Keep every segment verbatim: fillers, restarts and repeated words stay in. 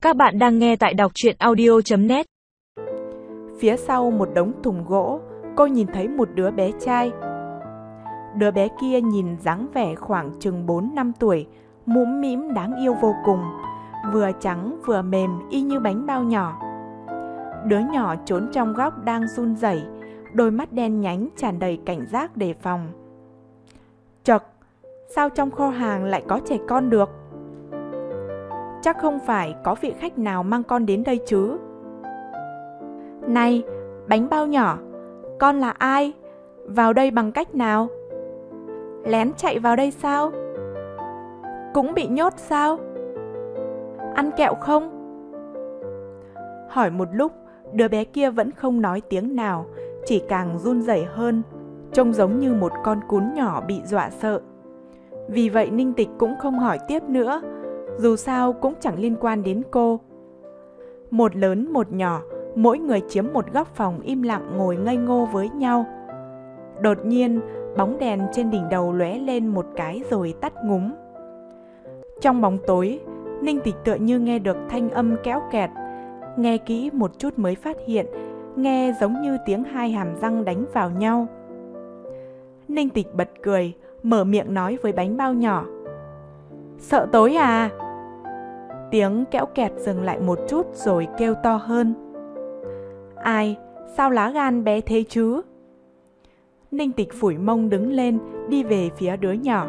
Các bạn đang nghe tại đọc truyện audio chấm net. Phía sau một đống thùng gỗ, cô nhìn thấy một đứa bé trai. Đứa bé kia nhìn dáng vẻ khoảng chừng bốn năm tuổi, mũm mĩm đáng yêu vô cùng, vừa trắng vừa mềm y như bánh bao nhỏ. Đứa nhỏ trốn trong góc đang run rẩy, đôi mắt đen nhánh tràn đầy cảnh giác đề phòng. Chậc, sao trong kho hàng lại có trẻ con được? Chắc không phải có vị khách nào mang con đến đây chứ? Này, bánh bao nhỏ, con là ai? Vào đây bằng cách nào? Lén chạy vào đây sao? Cũng bị nhốt sao? Ăn kẹo không? Hỏi một lúc, đứa bé kia vẫn không nói tiếng nào, chỉ càng run rẩy hơn, trông giống như một con cún nhỏ bị dọa sợ. Vì vậy Ninh Tịch cũng không hỏi tiếp nữa, dù sao cũng chẳng liên quan đến cô. Một lớn một nhỏ, mỗi người chiếm một góc phòng im lặng ngồi ngây ngô với nhau. Đột nhiên, bóng đèn trên đỉnh đầu lóe lên một cái rồi tắt ngúm. Trong bóng tối, Ninh Tịch tựa như nghe được thanh âm kéo kẹt. Nghe kỹ một chút mới phát hiện, nghe giống như tiếng hai hàm răng đánh vào nhau. Ninh Tịch bật cười, mở miệng nói với bánh bao nhỏ. Sợ tối à? Tiếng kéo kẹt dừng lại một chút rồi kêu to hơn. Ai, sao lá gan bé thế chứ? Ninh Tịch phủi mông đứng lên, đi về phía đứa nhỏ.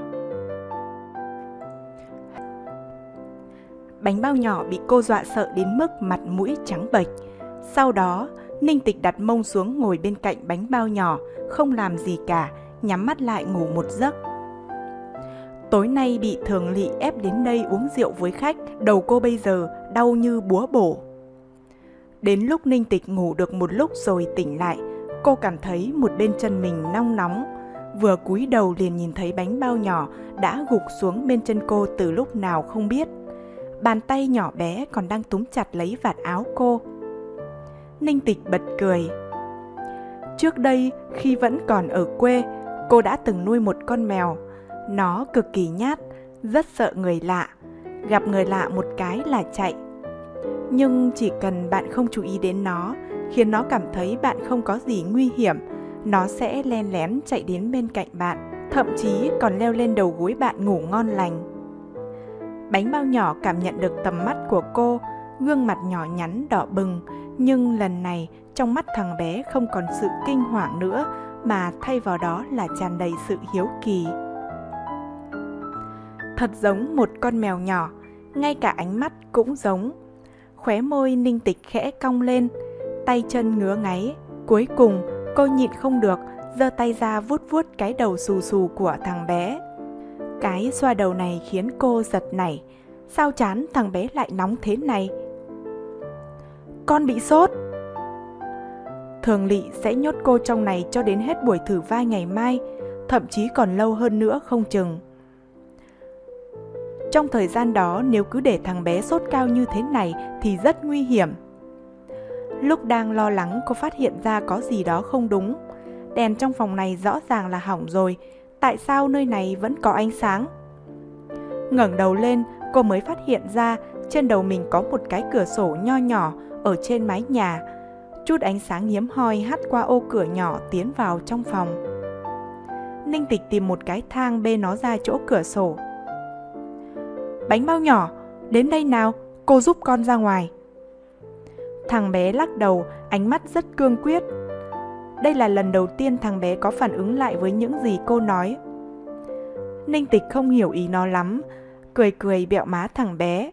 Bánh bao nhỏ bị cô dọa sợ đến mức mặt mũi trắng bệch. Sau đó, Ninh Tịch đặt mông xuống ngồi bên cạnh bánh bao nhỏ, không làm gì cả, nhắm mắt lại ngủ một giấc. Tối nay bị Thường Lị ép đến đây uống rượu với khách, đầu cô bây giờ đau như búa bổ. Đến lúc Ninh Tịch ngủ được một lúc rồi tỉnh lại, cô cảm thấy một bên chân mình nóng nóng. Vừa cúi đầu liền nhìn thấy bánh bao nhỏ đã gục xuống bên chân cô từ lúc nào không biết. Bàn tay nhỏ bé còn đang túm chặt lấy vạt áo cô. Ninh Tịch bật cười. Trước đây, khi vẫn còn ở quê, cô đã từng nuôi một con mèo. Nó cực kỳ nhát, rất sợ người lạ. Gặp người lạ một cái là chạy. Nhưng chỉ cần bạn không chú ý đến nó, khiến nó cảm thấy bạn không có gì nguy hiểm, nó sẽ len lén chạy đến bên cạnh bạn, thậm chí còn leo lên đầu gối bạn ngủ ngon lành. Bánh bao nhỏ cảm nhận được tầm mắt của cô, gương mặt nhỏ nhắn đỏ bừng, nhưng lần này trong mắt thằng bé không còn sự kinh hoàng nữa, mà thay vào đó là tràn đầy sự hiếu kỳ. Thật giống một con mèo nhỏ, ngay cả ánh mắt cũng giống. Khóe môi Ninh Tịch khẽ cong lên, tay chân ngứa ngáy. Cuối cùng cô nhịn không được, giơ tay ra vuốt vuốt cái đầu xù xù của thằng bé. Cái xoa đầu này khiến cô giật nảy. Sao chán thằng bé lại nóng thế này? Con bị sốt. Thường Lị sẽ nhốt cô trong này cho đến hết buổi thử vai ngày mai, thậm chí còn lâu hơn nữa không chừng. Trong thời gian đó, nếu cứ để thằng bé sốt cao như thế này thì rất nguy hiểm. Lúc đang lo lắng, cô phát hiện ra có gì đó không đúng. Đèn trong phòng này rõ ràng là hỏng rồi, tại sao nơi này vẫn có ánh sáng? Ngẩng đầu lên, cô mới phát hiện ra trên đầu mình có một cái cửa sổ nho nhỏ ở trên mái nhà. Chút ánh sáng hiếm hoi hắt qua ô cửa nhỏ tiến vào trong phòng. Ninh Tịch tìm một cái thang bê nó ra chỗ cửa sổ. Bánh bao nhỏ, đến đây nào, cô giúp con ra ngoài. Thằng bé lắc đầu, ánh mắt rất cương quyết. Đây là lần đầu tiên thằng bé có phản ứng lại với những gì cô nói. Ninh Tịch không hiểu ý nó lắm, cười cười bẹo má thằng bé.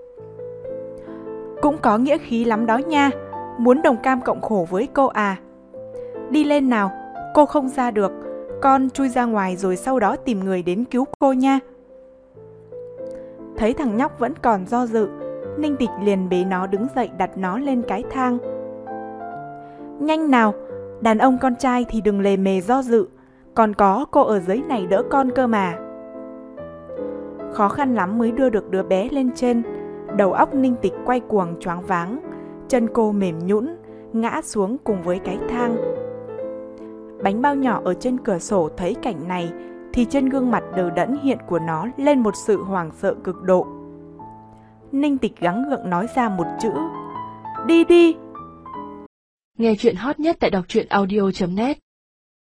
Cũng có nghĩa khí lắm đó nha, muốn đồng cam cộng khổ với cô à. Đi lên nào, cô không ra được, con chui ra ngoài rồi sau đó tìm người đến cứu cô nha. Thấy thằng nhóc vẫn còn do dự, Ninh Tịch liền bế nó đứng dậy đặt nó lên cái thang. Nhanh nào, đàn ông con trai thì đừng lề mề do dự, còn có cô ở dưới này đỡ con cơ mà. Khó khăn lắm mới đưa được đứa bé lên trên, đầu óc Ninh Tịch quay cuồng choáng váng, chân cô mềm nhũn, ngã xuống cùng với cái thang. Bánh bao nhỏ ở trên cửa sổ thấy cảnh này thì trên gương mặt đờ đẫn hiện của nó lên một sự hoảng sợ cực độ. Ninh Tịch gắng gượng nói ra một chữ. Đi đi. Nghe chuyện hot nhất tại đọc truyện audio chấm net.